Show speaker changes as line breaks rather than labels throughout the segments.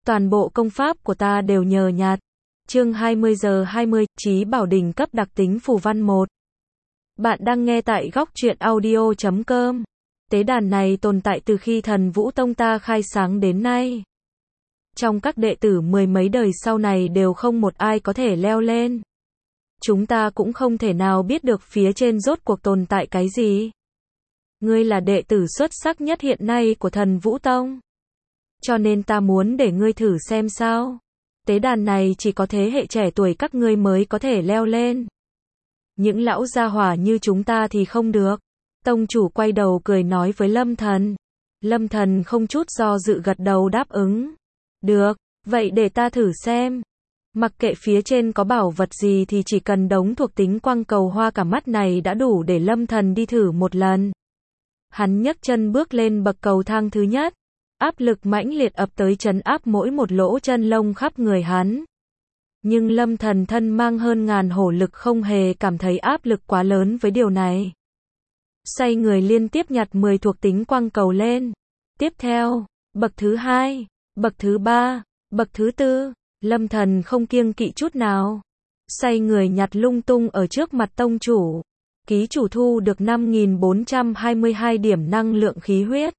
Toàn bộ công pháp của ta đều nhờ nhạt. Chương 20 giờ 20, Chí Bảo đỉnh cấp đặc tính phù văn 1. Bạn đang nghe tại góc truyện audio.com. Tế đàn này tồn tại từ khi Thần Vũ Tông ta khai sáng đến nay. Trong các đệ tử mười mấy đời sau này đều không một ai có thể leo lên. Chúng ta cũng không thể nào biết được phía trên rốt cuộc tồn tại cái gì. Ngươi là đệ tử xuất sắc nhất hiện nay của Thần Vũ Tông. Cho nên ta muốn để ngươi thử xem sao. Tế đàn này chỉ có thế hệ trẻ tuổi các ngươi mới có thể leo lên. Những lão gia hỏa như chúng ta thì không được. Tông chủ quay đầu cười nói với Lâm Thần. Lâm Thần không chút do dự gật đầu đáp ứng. Được, vậy để ta thử xem. Mặc kệ phía trên có bảo vật gì thì chỉ cần đống thuộc tính quang cầu hoa cả mắt này đã đủ để Lâm Thần đi thử một lần. Hắn nhấc chân bước lên bậc cầu thang thứ nhất. Áp lực mãnh liệt ập tới trấn áp mỗi một lỗ chân lông khắp người hắn. Nhưng Lâm Thần thân mang hơn ngàn hổ lực không hề cảm thấy áp lực quá lớn với điều này. Xoay người liên tiếp nhặt 10 thuộc tính quang cầu lên. Tiếp theo, bậc thứ 2, bậc thứ 3, bậc thứ 4, Lâm Thần không kiêng kỵ chút nào. Xoay người nhặt lung tung ở trước mặt tông chủ. Ký chủ thu được 5.422 điểm năng lượng khí huyết.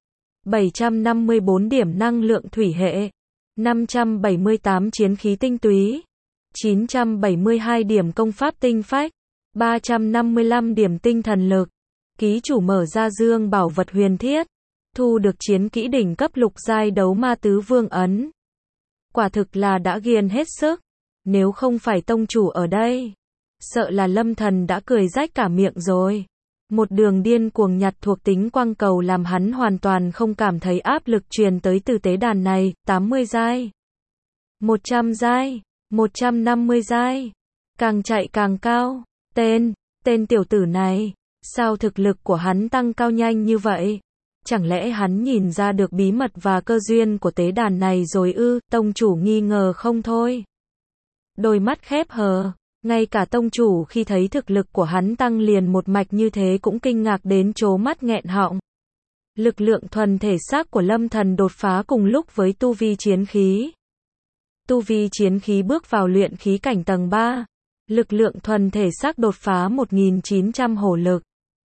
754 điểm năng lượng thủy hệ, 578 chiến khí tinh túy, 972 điểm công pháp tinh phách, 355 điểm tinh thần lực. Ký chủ mở ra dương bảo vật huyền thiết, thu được chiến kỹ đỉnh cấp lục giai đấu ma tứ vương ấn. Quả thực là đã ghiền hết sức, nếu không phải tông chủ ở đây, sợ là Lâm Thần đã cười rách cả miệng rồi. Một đường điên cuồng nhặt thuộc tính quang cầu làm hắn hoàn toàn không cảm thấy áp lực truyền tới từ tế đàn này. 80 giai, 100 giai, 150 giai, càng chạy càng cao. Tên tiểu tử này, sao thực lực của hắn tăng cao nhanh như vậy? Chẳng lẽ hắn nhìn ra được bí mật và cơ duyên của tế đàn này rồi ư? Tông chủ nghi ngờ không thôi. Đôi mắt khép hờ. Ngay cả tông chủ khi thấy thực lực của hắn tăng liền một mạch như thế cũng kinh ngạc đến trố mắt nghẹn họng. Lực lượng thuần thể xác của Lâm Thần đột phá cùng lúc với tu vi chiến khí. Tu vi chiến khí bước vào luyện khí cảnh tầng 3. Lực lượng thuần thể xác đột phá 1.900 hổ lực.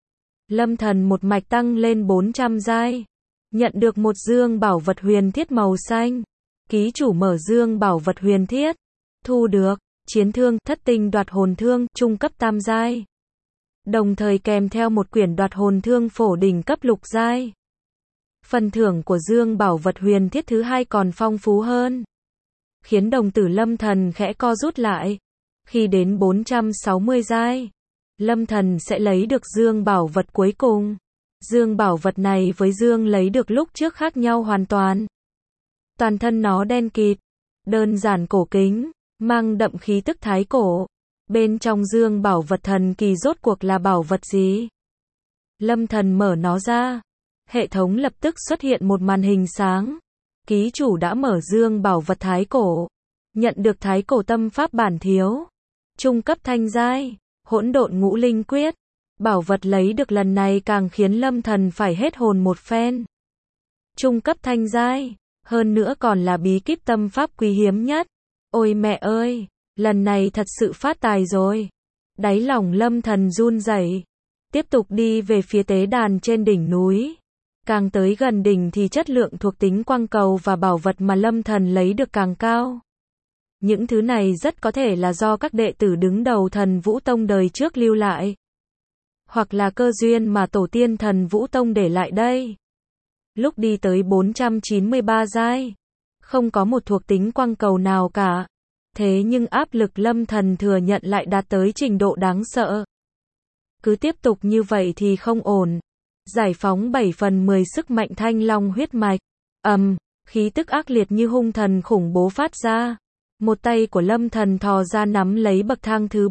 Lâm Thần một mạch tăng lên 400 giai. Nhận được một dương bảo vật huyền thiết màu xanh. Ký chủ mở dương bảo vật huyền thiết. Thu được chiến thương thất tinh đoạt hồn thương trung cấp tam giai. Đồng thời kèm theo một quyển đoạt hồn thương phổ đỉnh cấp lục giai. Phần thưởng của dương bảo vật huyền thiết thứ hai còn phong phú hơn. Khiến đồng tử Lâm Thần khẽ co rút lại. Khi đến 460 giai, Lâm Thần sẽ lấy được dương bảo vật cuối cùng. Dương bảo vật này với dương lấy được lúc trước khác nhau hoàn toàn. Toàn thân nó đen kịt, đơn giản cổ kính, mang đậm khí tức thái cổ. Bên trong dương bảo vật thần kỳ rốt cuộc là bảo vật gì? Lâm Thần mở nó ra. Hệ thống lập tức xuất hiện một màn hình sáng. Ký chủ đã mở dương bảo vật thái cổ. Nhận được thái cổ tâm pháp bản thiếu. Trung cấp thanh giai, hỗn độn ngũ linh quyết. Bảo vật lấy được lần này càng khiến Lâm Thần phải hết hồn một phen. Trung cấp thanh giai, hơn nữa còn là bí kíp tâm pháp quý hiếm nhất. Ôi mẹ ơi, lần này thật sự phát tài rồi. Đáy lòng Lâm Thần run rẩy. Tiếp tục đi về phía tế đàn trên đỉnh núi. Càng tới gần đỉnh thì chất lượng thuộc tính quang cầu và bảo vật mà Lâm Thần lấy được càng cao. Những thứ này rất có thể là do các đệ tử đứng đầu Thần Vũ Tông đời trước lưu lại. Hoặc là cơ duyên mà tổ tiên Thần Vũ Tông để lại đây. Lúc đi tới 493 giai, không có một thuộc tính quang cầu nào cả. Thế nhưng áp lực Lâm Thần thừa nhận lại đạt tới trình độ đáng sợ. Cứ tiếp tục như vậy thì không ổn. Giải phóng 7/10 sức mạnh thanh long huyết mạch. Khí tức ác liệt như hung thần khủng bố phát ra. Một tay của Lâm Thần thò ra nắm lấy bậc thang thứ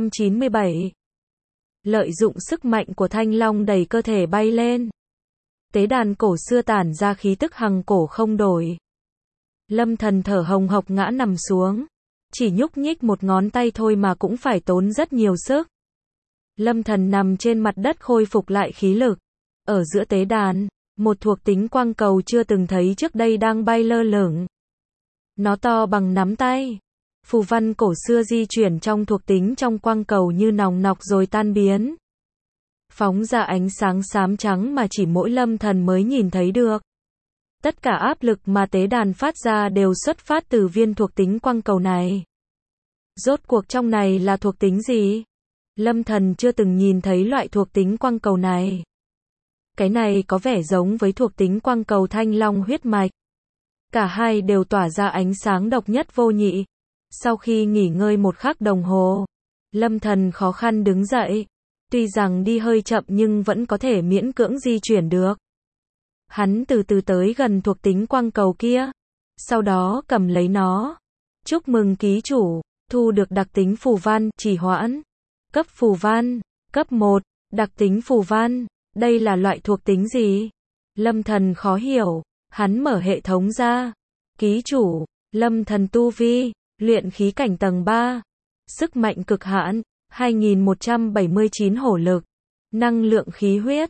497. Lợi dụng sức mạnh của thanh long đẩy cơ thể bay lên. Tế đàn cổ xưa tản ra khí tức hằng cổ không đổi. Lâm Thần thở hồng hộc ngã nằm xuống. Chỉ nhúc nhích một ngón tay thôi mà cũng phải tốn rất nhiều sức. Lâm Thần nằm trên mặt đất khôi phục lại khí lực. Ở giữa tế đàn, một thuộc tính quang cầu chưa từng thấy trước đây đang bay lơ lửng. Nó to bằng nắm tay. Phù văn cổ xưa di chuyển trong thuộc tính trong quang cầu như nòng nọc rồi tan biến. Phóng ra ánh sáng xám trắng mà chỉ mỗi Lâm Thần mới nhìn thấy được. Tất cả áp lực mà tế đàn phát ra đều xuất phát từ viên thuộc tính quang cầu này. Rốt cuộc trong này là thuộc tính gì? Lâm Thần chưa từng nhìn thấy loại thuộc tính quang cầu này. Cái này có vẻ giống với thuộc tính quang cầu Thanh Long huyết mạch. Cả hai đều tỏa ra ánh sáng độc nhất vô nhị. Sau khi nghỉ ngơi một khắc đồng hồ, Lâm Thần khó khăn đứng dậy. Tuy rằng đi hơi chậm nhưng vẫn có thể miễn cưỡng di chuyển được. Hắn từ từ tới gần thuộc tính quang cầu kia. Sau đó cầm lấy nó. Chúc mừng ký chủ, thu được đặc tính phù văn, trì hoãn. Cấp phù văn, cấp 1, đặc tính phù văn. Đây là loại thuộc tính gì? Lâm Thần khó hiểu. Hắn mở hệ thống ra. Ký chủ, Lâm Thần tu vi, luyện khí cảnh tầng 3. Sức mạnh cực hạn, 2179 hổ lực. Năng lượng khí huyết,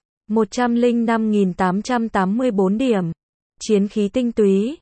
105.884 điểm. Chiến khí tinh túy,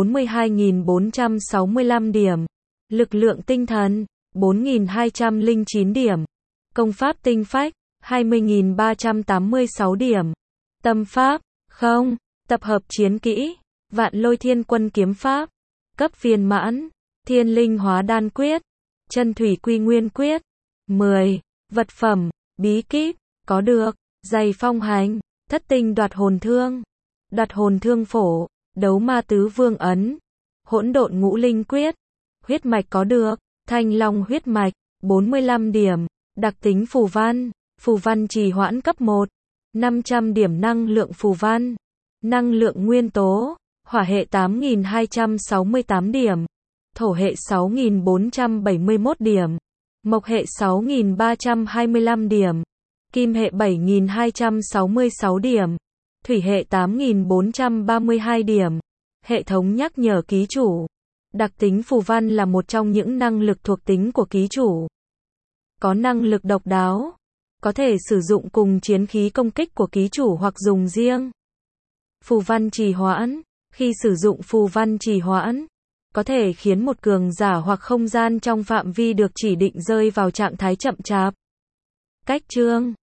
42.465 điểm. Lực lượng tinh thần, 4.209 điểm. Công pháp tinh phách, 20.386 điểm. Tâm pháp, không. Tập hợp chiến kỹ, Vạn Lôi Thiên Quân kiếm pháp. Cấp viên mãn, Thiên Linh Hóa Đan quyết, Chân Thủy Quy Nguyên quyết. 10. Vật phẩm, bí kíp, có được, giày phong hành, thất tinh đoạt hồn thương phổ, đấu ma tứ vương ấn, hỗn độn ngũ linh quyết, huyết mạch có được, Thanh Long huyết mạch, 45 điểm, đặc tính phù văn trì hoãn cấp 1, 500 điểm năng lượng phù văn, năng lượng nguyên tố, hỏa hệ 8.268 điểm, thổ hệ 6.471 điểm, mộc hệ 6.325 điểm, kim hệ 7.266 điểm, thủy hệ 8.432 điểm. Hệ thống nhắc nhở ký chủ. Đặc tính phù văn là một trong những năng lực thuộc tính của ký chủ. Có năng lực độc đáo. Có thể sử dụng cùng chiến khí công kích của ký chủ hoặc dùng riêng. Phù văn trì hoãn. Khi sử dụng phù văn trì hoãn, có thể khiến một cường giả hoặc không gian trong phạm vi được chỉ định rơi vào trạng thái chậm chạp. Cách chương